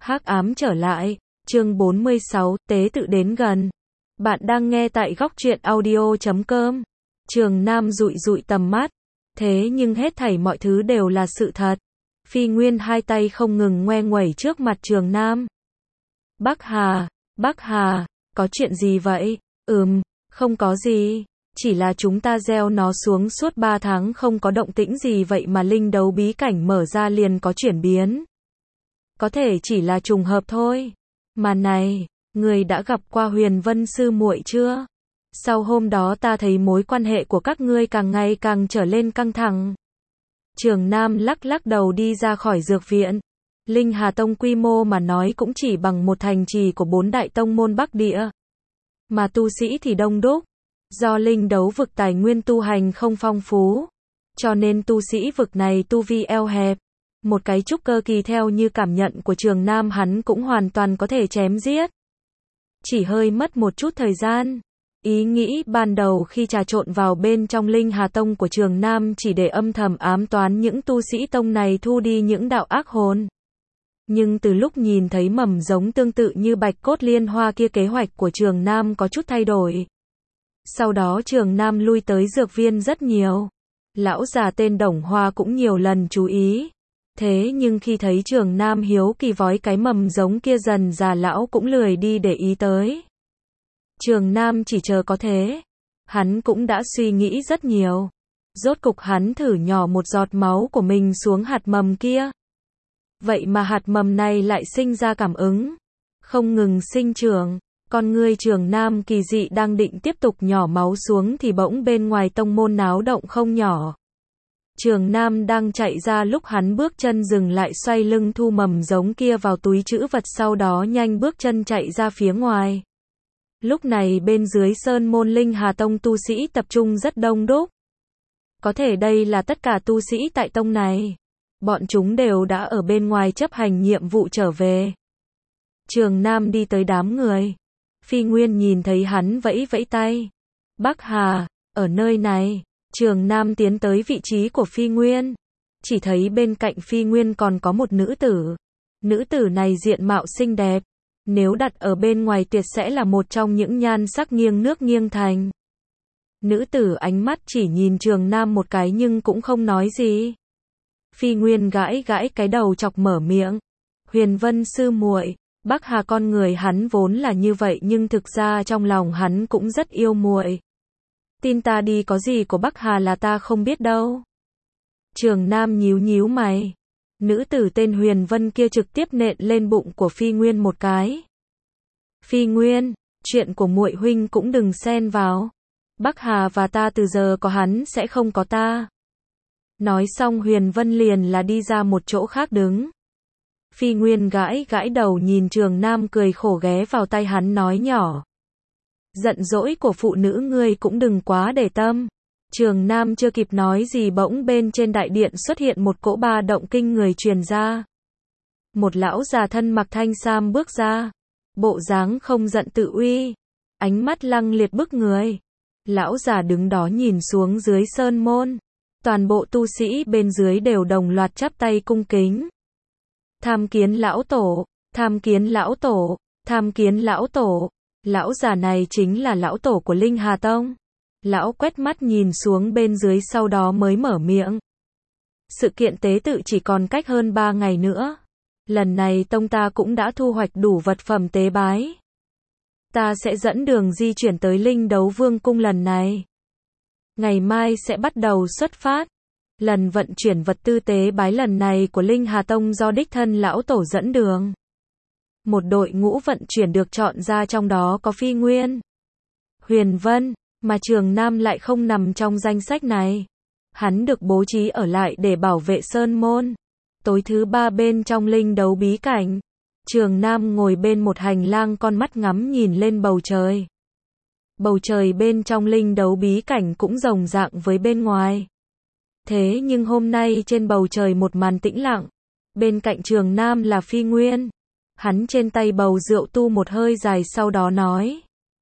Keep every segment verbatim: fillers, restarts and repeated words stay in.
Hắc ám trở lại, chương bốn mươi sáu, tế tự đến gần. Bạn đang nghe tại góc truyện audio chấm com. Trường Nam dụi dụi tầm mắt. Thế nhưng hết thảy mọi thứ đều là sự thật. Phi Nguyên hai tay không ngừng ngoe nguẩy trước mặt Trường Nam. Bắc Hà, Bắc Hà, có chuyện gì vậy? Ừm, không có gì. Chỉ là chúng ta gieo nó xuống suốt ba tháng không có động tĩnh gì vậy mà linh đấu bí cảnh mở ra liền có chuyển biến. Có thể chỉ là trùng hợp thôi. Mà này, người đã gặp qua Huyền Vân sư muội chưa? Sau hôm đó ta thấy mối quan hệ của các ngươi càng ngày càng trở lên căng thẳng. Trường Nam lắc lắc đầu đi ra khỏi dược viện. Linh Hà Tông quy mô mà nói cũng chỉ bằng một thành trì của bốn đại tông môn Bắc Địa. Mà tu sĩ thì đông đúc. Do linh đấu vực tài nguyên tu hành không phong phú, cho nên tu sĩ vực này tu vi eo hẹp. Một cái trúc cơ kỳ theo như cảm nhận của Trường Nam hắn cũng hoàn toàn có thể chém giết. Chỉ hơi mất một chút thời gian. Ý nghĩ ban đầu khi trà trộn vào bên trong Linh Hà Tông của Trường Nam chỉ để âm thầm ám toán những tu sĩ tông này thu đi những đạo ác hồn. Nhưng từ lúc nhìn thấy mầm giống tương tự như bạch cốt liên hoa kia, kế hoạch của Trường Nam có chút thay đổi. Sau đó Trường Nam lui tới dược viên rất nhiều. Lão già tên Đồng Hoa cũng nhiều lần chú ý. Thế nhưng khi thấy Trường Nam hiếu kỳ vói cái mầm giống kia, dần già lão cũng lười đi để ý tới. Trường Nam chỉ chờ có thế. Hắn cũng đã suy nghĩ rất nhiều. Rốt cục hắn thử nhỏ một giọt máu của mình xuống hạt mầm kia. Vậy mà hạt mầm này lại sinh ra cảm ứng. Không ngừng sinh trưởng. Con ngươi Trường Nam kỳ dị đang định tiếp tục nhỏ máu xuống thì bỗng bên ngoài tông môn náo động không nhỏ. Trường Nam đang chạy ra, lúc hắn bước chân dừng lại, xoay lưng thu mầm giống kia vào túi trữ vật, sau đó nhanh bước chân chạy ra phía ngoài. Lúc này bên dưới sơn môn Linh Hà Tông tu sĩ tập trung rất đông đúc. Có thể đây là tất cả tu sĩ tại tông này. Bọn chúng đều đã ở bên ngoài chấp hành nhiệm vụ trở về. Trường Nam đi tới đám người. Phi Nguyên nhìn thấy hắn vẫy vẫy tay. Bắc Hà, ở nơi này. Trường Nam tiến tới vị trí của Phi Nguyên. Chỉ thấy bên cạnh Phi Nguyên còn có một nữ tử. Nữ tử này diện mạo xinh đẹp. Nếu đặt ở bên ngoài tuyệt sẽ là một trong những nhan sắc nghiêng nước nghiêng thành. Nữ tử ánh mắt chỉ nhìn Trường Nam một cái nhưng cũng không nói gì. Phi Nguyên gãi gãi cái đầu chọc mở miệng. Huyền Vân sư muội. Bắc Hà con người hắn vốn là như vậy nhưng thực ra trong lòng hắn cũng rất yêu muội. Tin ta đi, có gì của Bắc Hà là ta không biết đâu. Trường Nam nhíu nhíu mày. Nữ tử tên Huyền Vân kia trực tiếp nện lên bụng của Phi Nguyên một cái. Phi Nguyên, chuyện của muội huynh cũng đừng xen vào. Bắc Hà và ta từ giờ có hắn sẽ không có ta. Nói xong Huyền Vân liền là đi ra một chỗ khác đứng. Phi Nguyên gãi gãi đầu nhìn Trường Nam cười khổ, ghé vào tay hắn nói nhỏ. Giận dỗi của phụ nữ ngươi cũng đừng quá để tâm. Trường Nam chưa kịp nói gì bỗng bên trên đại điện xuất hiện một cỗ ba động kinh người truyền ra. Một lão già thân mặc thanh sam bước ra. Bộ dáng không giận tự uy. Ánh mắt lăng liệt bức người. Lão già đứng đó nhìn xuống dưới sơn môn. Toàn bộ tu sĩ bên dưới đều đồng loạt chắp tay cung kính. Tham kiến lão tổ, tham kiến lão tổ, tham kiến lão tổ. Lão già này chính là lão tổ của Linh Hà Tông. Lão quét mắt nhìn xuống bên dưới sau đó mới mở miệng. Sự kiện tế tự chỉ còn cách hơn ba ngày nữa. Lần này tông ta cũng đã thu hoạch đủ vật phẩm tế bái. Ta sẽ dẫn đường di chuyển tới Linh Đấu Vương cung lần này. Ngày mai sẽ bắt đầu xuất phát. Lần vận chuyển vật tư tế bái lần này của Linh Hà Tông do đích thân lão tổ dẫn đường. Một đội ngũ vận chuyển được chọn ra, trong đó có Phi Nguyên, Huyền Vân, mà Trường Nam lại không nằm trong danh sách này. Hắn được bố trí ở lại để bảo vệ sơn môn. Tối thứ ba bên trong linh đấu bí cảnh, Trường Nam ngồi bên một hành lang, con mắt ngắm nhìn lên bầu trời. Bầu trời bên trong linh đấu bí cảnh cũng rồng rạng với bên ngoài. Thế nhưng hôm nay trên bầu trời một màn tĩnh lặng. Bên cạnh Trường Nam là Phi Nguyên. Hắn trên tay bầu rượu tu một hơi dài, sau đó nói.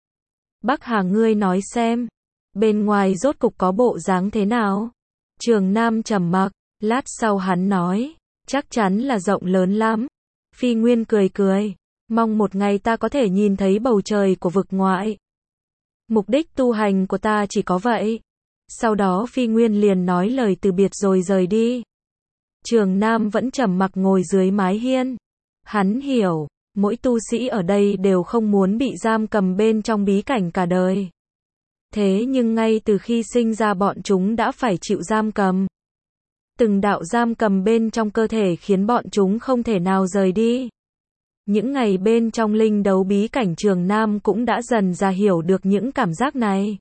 Bắc Hà, ngươi nói xem. Bên ngoài rốt cục có bộ dáng thế nào? Trường Nam trầm mặc. Lát sau hắn nói. Chắc chắn là rộng lớn lắm. Phi Nguyên cười cười, mong một ngày ta có thể nhìn thấy bầu trời của vực ngoại. Mục đích tu hành của ta chỉ có vậy. Sau đó Phi Nguyên liền nói lời từ biệt rồi rời đi. Trường Nam vẫn trầm mặc ngồi dưới mái hiên. Hắn hiểu, mỗi tu sĩ ở đây đều không muốn bị giam cầm bên trong bí cảnh cả đời. Thế nhưng ngay từ khi sinh ra bọn chúng đã phải chịu giam cầm. Từng đạo giam cầm bên trong cơ thể khiến bọn chúng không thể nào rời đi. Những ngày bên trong linh đấu bí cảnh Trường Nam cũng đã dần ra hiểu được những cảm giác này.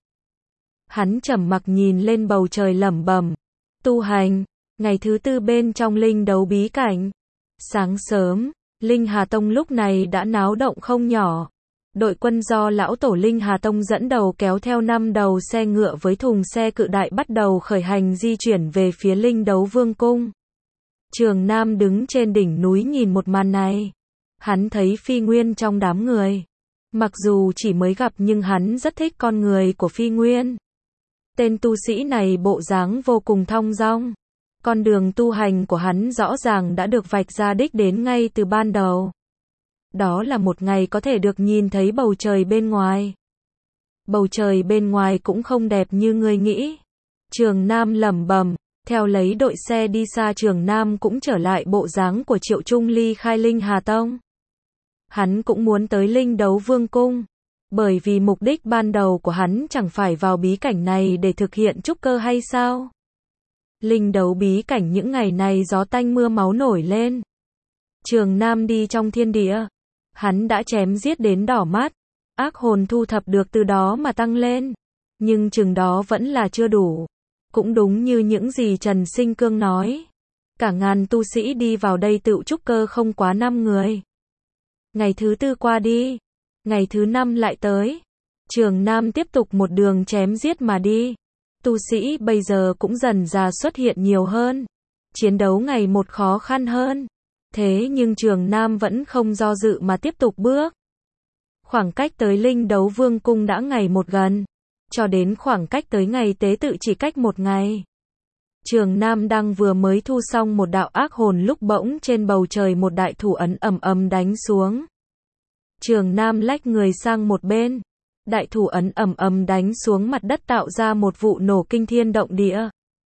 Hắn trầm mặc nhìn lên bầu trời lẩm bẩm, tu hành, ngày thứ tư bên trong linh đấu bí cảnh. Sáng sớm, Linh Hà Tông lúc này đã náo động không nhỏ. Đội quân do lão tổ Linh Hà Tông dẫn đầu kéo theo năm đầu xe ngựa với thùng xe cự đại bắt đầu khởi hành di chuyển về phía Linh Đấu Vương Cung. Trường Nam đứng trên đỉnh núi nhìn một màn này. Hắn thấy Phi Nguyên trong đám người. Mặc dù chỉ mới gặp nhưng hắn rất thích con người của Phi Nguyên. Tên tu sĩ này bộ dáng vô cùng thong dong. Con đường tu hành của hắn rõ ràng đã được vạch ra đích đến ngay từ ban đầu. Đó là một ngày có thể được nhìn thấy bầu trời bên ngoài. Bầu trời bên ngoài cũng không đẹp như người nghĩ. Trường Nam lẩm bẩm, theo lấy đội xe đi xa Trường Nam cũng trở lại bộ dáng của Triệu Trung ly khai Linh Hà Tông. Hắn cũng muốn tới Linh Đấu Vương Cung. Bởi vì mục đích ban đầu của hắn chẳng phải vào bí cảnh này để thực hiện trúc cơ hay sao? Linh đấu bí cảnh những ngày này gió tanh mưa máu nổi lên. Trường Nam đi trong thiên địa. Hắn đã chém giết đến đỏ mắt. Ác hồn thu thập được từ đó mà tăng lên. Nhưng chừng đó vẫn là chưa đủ. Cũng đúng như những gì Trần Sinh Cương nói. Cả ngàn tu sĩ đi vào đây tự trúc cơ không quá năm người. Ngày thứ tư qua đi. Ngày thứ năm lại tới. Trường Nam tiếp tục một đường chém giết mà đi. Tu sĩ bây giờ cũng dần dà xuất hiện nhiều hơn. Chiến đấu ngày một khó khăn hơn. Thế nhưng Trường Nam vẫn không do dự mà tiếp tục bước. Khoảng cách tới Linh Đấu Vương Cung đã ngày một gần. Cho đến khoảng cách tới ngày tế tự chỉ cách một ngày. Trường Nam đang vừa mới thu xong một đạo ác hồn lúc bỗng trên bầu trời một đại thủ ấn ầm ầm đánh xuống. Trường Nam lách người sang một bên. Đại thủ ấn ầm ầm đánh xuống mặt đất tạo ra một vụ nổ kinh thiên động địa.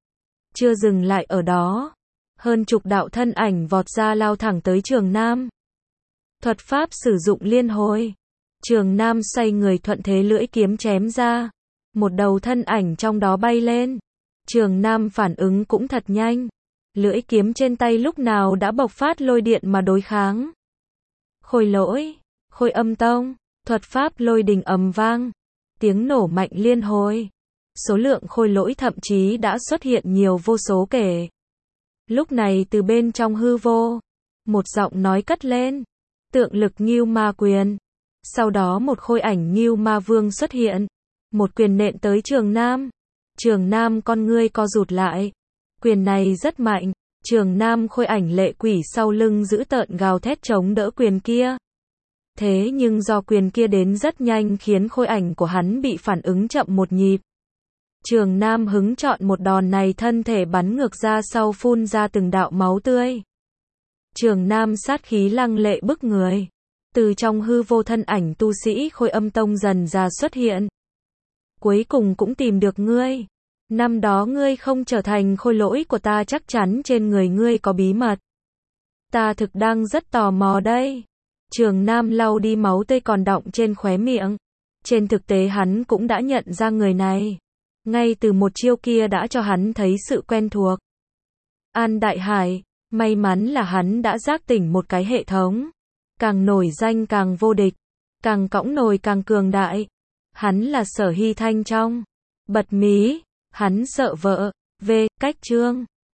Chưa dừng lại ở đó. Hơn chục đạo thân ảnh vọt ra lao thẳng tới Trường Nam. Thuật pháp sử dụng liên hồi. Trường Nam xoay người thuận thế lưỡi kiếm chém ra. Một đầu thân ảnh trong đó bay lên. Trường Nam phản ứng cũng thật nhanh. Lưỡi kiếm trên tay lúc nào đã bộc phát lôi điện mà đối kháng. Khôi lỗi, Khôi Âm Tông, thuật pháp lôi đình ầm vang. Tiếng nổ mạnh liên hồi. Số lượng khôi lỗi thậm chí đã xuất hiện nhiều vô số kể. Lúc này từ bên trong hư vô, một giọng nói cất lên. Tượng lực Ngưu Ma Quyền. Sau đó một khôi ảnh Ngưu Ma Vương xuất hiện. Một quyền nện tới Trường Nam. Trường Nam con ngươi co rụt lại. Quyền này rất mạnh. Trường Nam khôi ảnh lệ quỷ sau lưng giữ tợn gào thét chống đỡ quyền kia. Thế nhưng do quyền kia đến rất nhanh khiến khôi ảnh của hắn bị phản ứng chậm một nhịp. Trường Nam hứng chọn một đòn này thân thể bắn ngược ra sau phun ra từng đạo máu tươi. Trường Nam sát khí lăng lệ bức người. Từ trong hư vô thân ảnh tu sĩ Khôi Âm Tông dần ra xuất hiện. Cuối cùng cũng tìm được ngươi. Năm đó ngươi không trở thành khôi lỗi của ta chắc chắn trên người ngươi có bí mật. Ta thực đang rất tò mò đây. Trường Nam lau đi máu tươi còn đọng trên khóe miệng. Trên thực tế hắn cũng đã nhận ra người này. Ngay từ một chiêu kia đã cho hắn thấy sự quen thuộc. An Đại Hải, may mắn là hắn đã giác tỉnh một cái hệ thống. Càng nổi danh càng vô địch. Càng cõng nồi càng cường đại. Hắn là Sở Hy Thanh trong. Bật mí, hắn sợ vợ. V. Cách chương.